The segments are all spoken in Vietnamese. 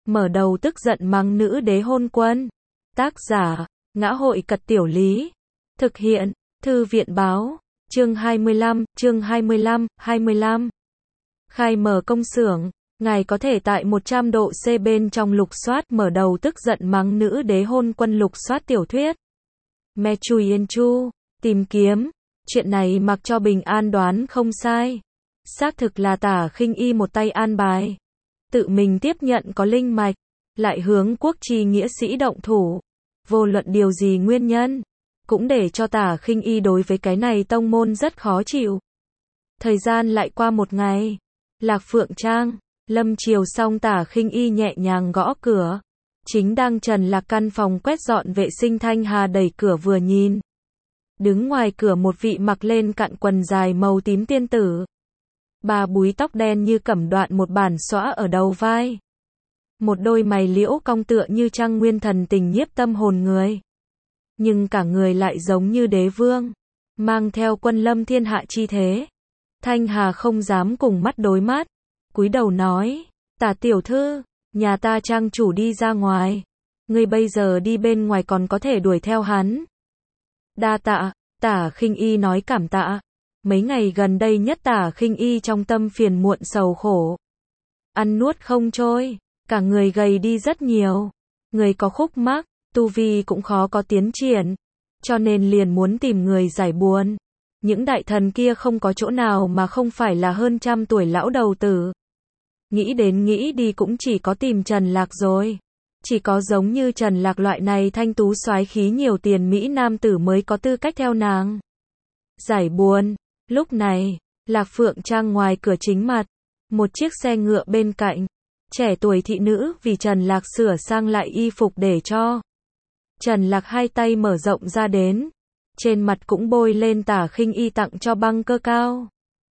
mở đầu tức giận mắng nữ đế hôn quân. Tác giả, Ngã hội Cật Tiểu Lý. Thực hiện, Thư viện báo, chương 25. Khai mở công xưởng, ngài có thể tại 100 độ C bên trong lục soát mở đầu tức giận mắng nữ đế hôn quân lục soát tiểu thuyết. Me Chui Yên Chu, tìm kiếm, chuyện này mặc cho Bình An đoán không sai. Xác thực là Tả Khinh Y một tay an bài. Tự mình tiếp nhận có linh mạch, lại hướng quốc chi nghĩa sĩ động thủ. Vô luận điều gì nguyên nhân, cũng để cho Tả Khinh Y đối với cái này tông môn rất khó chịu. Thời gian lại qua một ngày. Lạc Phượng Trang, lâm chiều xong Tả Khinh Y nhẹ nhàng gõ cửa. Chính đang Trần Lạc căn phòng quét dọn vệ sinh Thanh Hà đẩy cửa vừa nhìn. Đứng ngoài cửa một vị mặc lên cạn quần dài màu tím tiên tử. Bà búi tóc đen như cẩm đoạn một bản xõa ở đầu vai. Một đôi mày liễu cong tựa như trăng nguyên thần tình nhiếp tâm hồn người. Nhưng cả người lại giống như đế vương, mang theo quân lâm thiên hạ chi thế. Thanh Hà không dám cùng mắt đối mắt, cúi đầu nói, Tả tiểu thư, nhà ta trang chủ đi ra ngoài. Ngươi bây giờ đi bên ngoài còn có thể đuổi theo hắn. Đa tạ, Tả Khinh Y nói cảm tạ. Mấy ngày gần đây nhất Tả Khinh Y trong tâm phiền muộn sầu khổ. Ăn nuốt không trôi, cả người gầy đi rất nhiều. Người có khúc mắc, tu vi cũng khó có tiến triển. Cho nên liền muốn tìm người giải buồn. Những đại thần kia không có chỗ nào mà không phải là hơn 100 tuổi lão đầu tử. Nghĩ đến nghĩ đi cũng chỉ có tìm Trần Lạc rồi. Chỉ có giống như Trần Lạc loại này thanh tú soái khí nhiều tiền Mỹ nam tử mới có tư cách theo nàng giải buồn. Lúc này, Lạc Phượng Trang ngoài cửa chính mặt, một chiếc xe ngựa bên cạnh, trẻ tuổi thị nữ vì Trần Lạc sửa sang lại y phục để cho. Trần Lạc hai tay mở rộng ra đến, trên mặt cũng bôi lên Tả Khinh Y tặng cho băng cơ cao.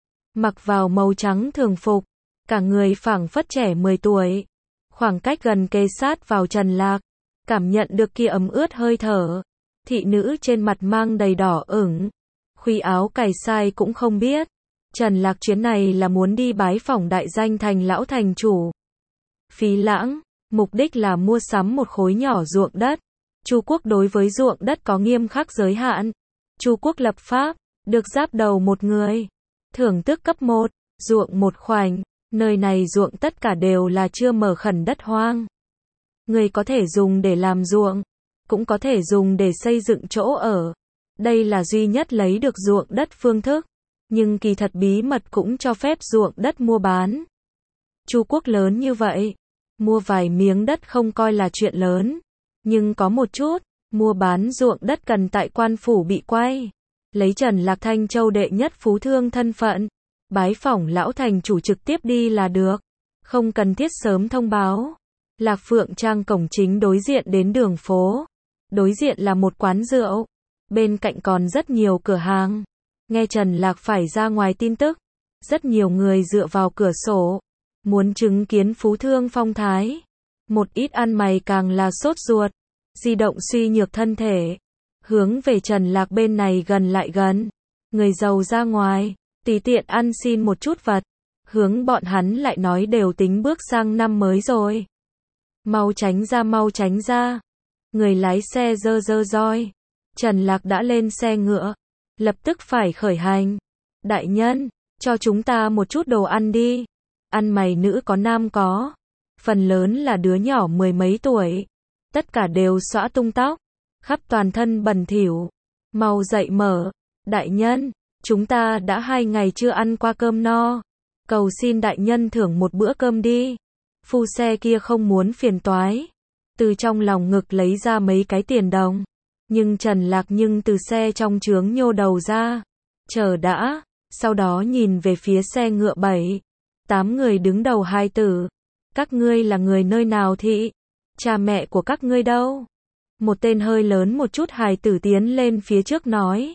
Mặc vào màu trắng thường phục, cả người phảng phất trẻ 10 tuổi. Khoảng cách gần kề sát vào Trần Lạc, cảm nhận được kia ấm ướt hơi thở. Thị nữ trên mặt mang đầy đỏ ửng, khuy áo cài sai cũng không biết. Trần Lạc chuyến này là muốn đi bái phỏng đại danh thành lão thành chủ. Phí Lãng, mục đích là mua sắm một khối nhỏ ruộng đất. Chu quốc đối với ruộng đất có nghiêm khắc giới hạn. Chu quốc lập pháp, được giáp đầu một người. Thưởng tước cấp 1, ruộng một khoảnh. Nơi này ruộng tất cả đều là chưa mở khẩn đất hoang. Người có thể dùng để làm ruộng, cũng có thể dùng để xây dựng chỗ ở. Đây là duy nhất lấy được ruộng đất phương thức. Nhưng kỳ thật bí mật cũng cho phép ruộng đất mua bán. Chu quốc lớn như vậy, mua vài miếng đất không coi là chuyện lớn. Nhưng có một chút, mua bán ruộng đất cần tại quan phủ bị quay. Lấy Trần Lạc Thanh Châu đệ nhất phú thương thân phận, bái phỏng lão thành chủ trực tiếp đi là được. Không cần thiết sớm thông báo. Lạc Phượng Trang cổng chính đối diện đến đường phố. Đối diện là một quán rượu. Bên cạnh còn rất nhiều cửa hàng. Nghe Trần Lạc phải ra ngoài tin tức. Rất nhiều người dựa vào cửa sổ. Muốn chứng kiến phú thương phong thái. Một ít ăn mày càng là sốt ruột. Di động suy nhược thân thể. Hướng về Trần Lạc bên này gần lại gần. Người giàu ra ngoài, tùy tiện ăn xin một chút vật. Hướng bọn hắn lại nói đều tính bước sang năm mới rồi. Mau tránh ra, mau tránh ra. Người lái xe giơ giơ roi. Trần Lạc đã lên xe ngựa. Lập tức phải khởi hành. Đại nhân, cho chúng ta một chút đồ ăn đi. Ăn mày nữ có nam có. Phần lớn là đứa nhỏ 10 mấy tuổi. Tất cả đều xõa tung tóc. Khắp toàn thân bẩn thỉu. Mau dậy mở. Đại nhân, chúng ta đã 2 ngày chưa ăn qua cơm no. Cầu xin đại nhân thưởng một bữa cơm đi. Phu xe kia không muốn phiền toái. Từ trong lòng ngực lấy ra mấy cái tiền đồng. Nhưng Trần Lạc từ xe trong trướng nhô đầu ra. Chờ đã. Sau đó nhìn về phía xe ngựa 7, 8 người đứng đầu hai tử. Các ngươi là người nơi nào thị? Cha mẹ của các ngươi đâu? Một tên hơi lớn một chút hài tử tiến lên phía trước nói.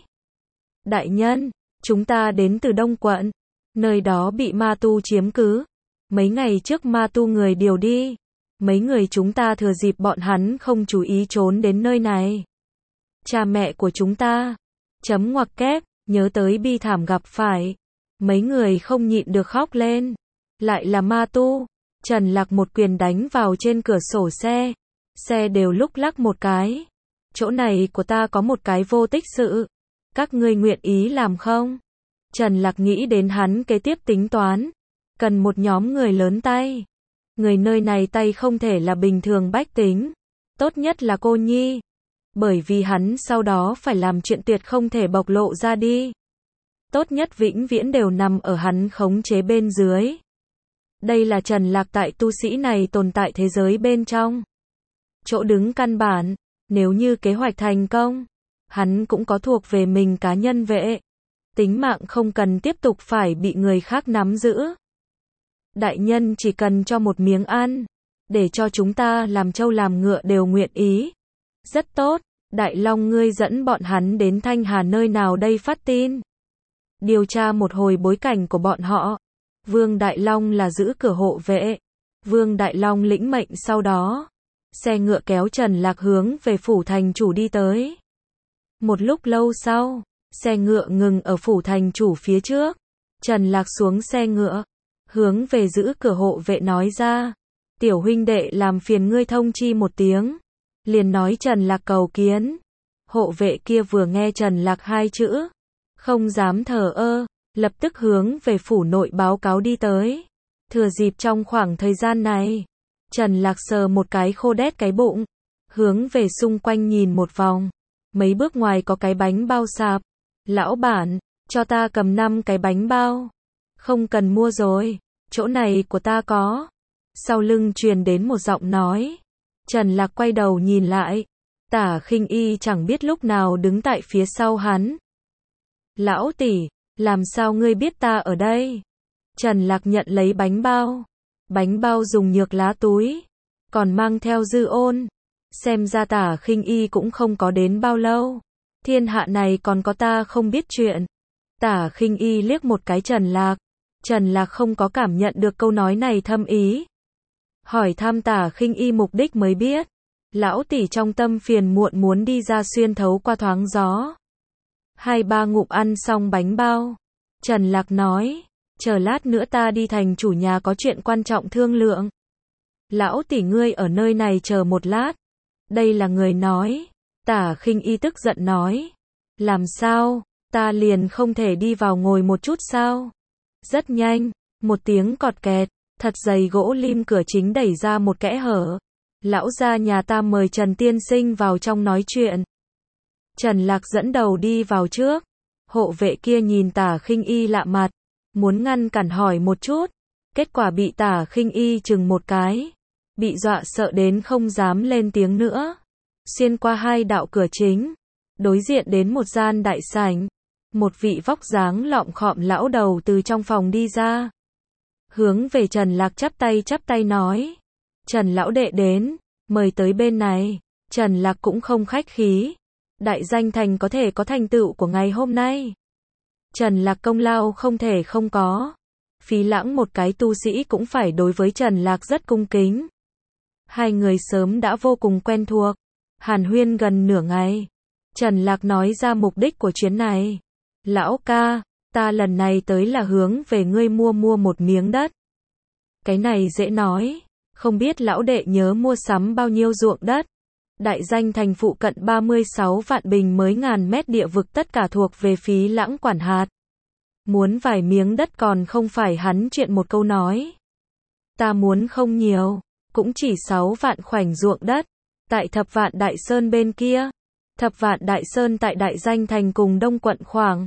Đại nhân, chúng ta đến từ Đông quận. Nơi đó bị ma tu chiếm cứ. Mấy ngày trước ma tu người điều đi. Mấy người chúng ta thừa dịp bọn hắn không chú ý trốn đến nơi này. Cha mẹ của chúng ta. Chấm ngoặc kép, nhớ tới bi thảm gặp phải. Mấy người không nhịn được khóc lên. Lại là ma tu. Trần Lạc một quyền đánh vào trên cửa sổ xe. Xe đều lúc lắc một cái. Chỗ này của ta có một cái vô tích sự. Các ngươi nguyện ý làm không? Trần Lạc nghĩ đến hắn kế tiếp tính toán. Cần một nhóm người lớn tay. Người nơi này tay không thể là bình thường bách tính. Tốt nhất là cô nhi. Bởi vì hắn sau đó phải làm chuyện tuyệt không thể bộc lộ ra đi. Tốt nhất vĩnh viễn đều nằm ở hắn khống chế bên dưới. Đây là Trần Lạc tại tu sĩ này tồn tại thế giới bên trong. Chỗ đứng căn bản, nếu như kế hoạch thành công, hắn cũng có thuộc về mình cá nhân vệ. Tính mạng không cần tiếp tục phải bị người khác nắm giữ. Đại nhân chỉ cần cho một miếng ăn, để cho chúng ta làm trâu làm ngựa đều nguyện ý. Rất tốt, Đại Long ngươi dẫn bọn hắn đến Thanh Hà nơi nào đây phát tin. Điều tra một hồi bối cảnh của bọn họ. Vương Đại Long là giữ cửa hộ vệ. Vương Đại Long lĩnh mệnh sau đó. Xe ngựa kéo Trần Lạc hướng về phủ thành chủ đi tới. Một lúc lâu sau, xe ngựa ngừng ở phủ thành chủ phía trước. Trần Lạc xuống xe ngựa, hướng về giữ cửa hộ vệ nói ra. Tiểu huynh đệ làm phiền ngươi thông chi một tiếng. Liền nói Trần Lạc cầu kiến. Hộ vệ kia vừa nghe Trần Lạc hai chữ, không dám thờ ơ, lập tức hướng về phủ nội báo cáo đi tới. Thừa dịp trong khoảng thời gian này, Trần Lạc sờ một cái khô đét cái bụng, hướng về xung quanh nhìn một vòng. Mấy bước ngoài có cái bánh bao sạp. Lão bản, cho ta cầm 5 cái bánh bao. Không cần mua rồi, chỗ này của ta có. Sau lưng truyền đến một giọng nói. Trần Lạc quay đầu nhìn lại. Tả Khinh Y chẳng biết lúc nào đứng tại phía sau hắn. Lão tỷ, làm sao ngươi biết ta ở đây? Trần Lạc nhận lấy bánh bao. Bánh bao dùng nhược lá túi, còn mang theo dư ôn. Xem ra Tả Khinh Y cũng không có đến bao lâu. Thiên hạ này còn có ta không biết chuyện. Tả Khinh Y liếc một cái Trần Lạc. Trần Lạc không có cảm nhận được câu nói này thâm ý. Hỏi thăm Tả Khinh Y mục đích mới biết. Lão tỷ trong tâm phiền muộn muốn đi ra xuyên thấu qua thoáng gió. 2-3 ngụm ăn xong bánh bao. Trần Lạc nói, chờ lát nữa ta đi thành chủ nhà có chuyện quan trọng thương lượng. Lão tỷ ngươi ở nơi này chờ một lát. Đây là người nói. Tả Khinh Y tức giận nói. Làm sao, ta liền không thể đi vào ngồi một chút sao? Rất nhanh, một tiếng cọt kẹt, thật dày gỗ lim cửa chính đẩy ra một kẽ hở. Lão gia nhà ta mời Trần tiên sinh vào trong nói chuyện. Trần Lạc dẫn đầu đi vào trước. Hộ vệ kia nhìn Tả Khinh Y lạ mặt, muốn ngăn cản hỏi một chút. Kết quả bị Tả Khinh Y chừng một cái. Bị dọa sợ đến không dám lên tiếng nữa. Xuyên qua 2 đạo cửa chính, đối diện đến một gian đại sảnh. Một vị vóc dáng lọm khọm lão đầu từ trong phòng đi ra. Hướng về Trần Lạc chắp tay nói. Trần lão đệ đến, mời tới bên này. Trần Lạc cũng không khách khí. Đại danh thành có thể có thành tựu của ngày hôm nay. Trần Lạc công lao không thể không có. Phí Lãng một cái tu sĩ cũng phải đối với Trần Lạc rất cung kính. Hai người sớm đã vô cùng quen thuộc. Hàn huyên gần nửa ngày. Trần Lạc nói ra mục đích của chuyến này. Lão ca, ta lần này tới là hướng về ngươi mua một miếng đất. Cái này dễ nói. Không biết lão đệ nhớ mua sắm bao nhiêu ruộng đất. Đại danh thành phụ cận 36 vạn bình mới ngàn mét địa vực tất cả thuộc về Phí Lãng quản hạt. Muốn vài miếng đất còn không phải hắn chuyện một câu nói. Ta muốn không nhiều, cũng chỉ 6 vạn khoảnh ruộng đất. Tại Thập Vạn Đại Sơn bên kia. Thập Vạn Đại Sơn tại Đại Danh thành cùng Đông quận khoảng.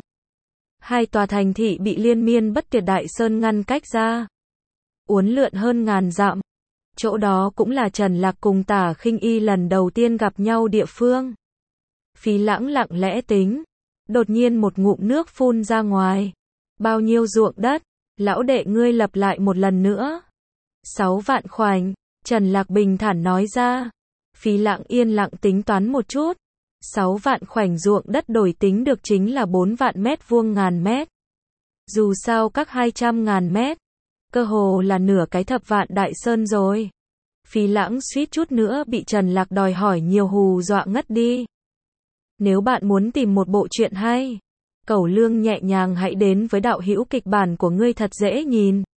2 tòa thành thị bị liên miên bất tuyệt Đại Sơn ngăn cách ra. Uốn lượn hơn ngàn dặm. Chỗ đó cũng là Trần Lạc cùng Tả Khinh Y lần đầu tiên gặp nhau địa phương. Phí Lãng lặng lẽ tính. Đột nhiên một ngụm nước phun ra ngoài. Bao nhiêu ruộng đất? Lão đệ ngươi lập lại một lần nữa. 6 vạn khoảnh. Trần Lạc bình thản nói ra. Phí Lãng yên lặng tính toán một chút. 6 vạn khoảnh ruộng đất đổi tính được chính là 4 vạn mét vuông ngàn mét. Dù sao các 200.000 mét. Cơ hồ là nửa cái Thập Vạn Đại Sơn rồi. Phí Lãng suýt chút nữa bị Trần Lạc đòi hỏi nhiều hù dọa ngất đi. Nếu bạn muốn tìm một bộ truyện hay, Cẩu Lương nhẹ nhàng hãy đến với đạo hữu kịch bản của ngươi thật dễ nhìn.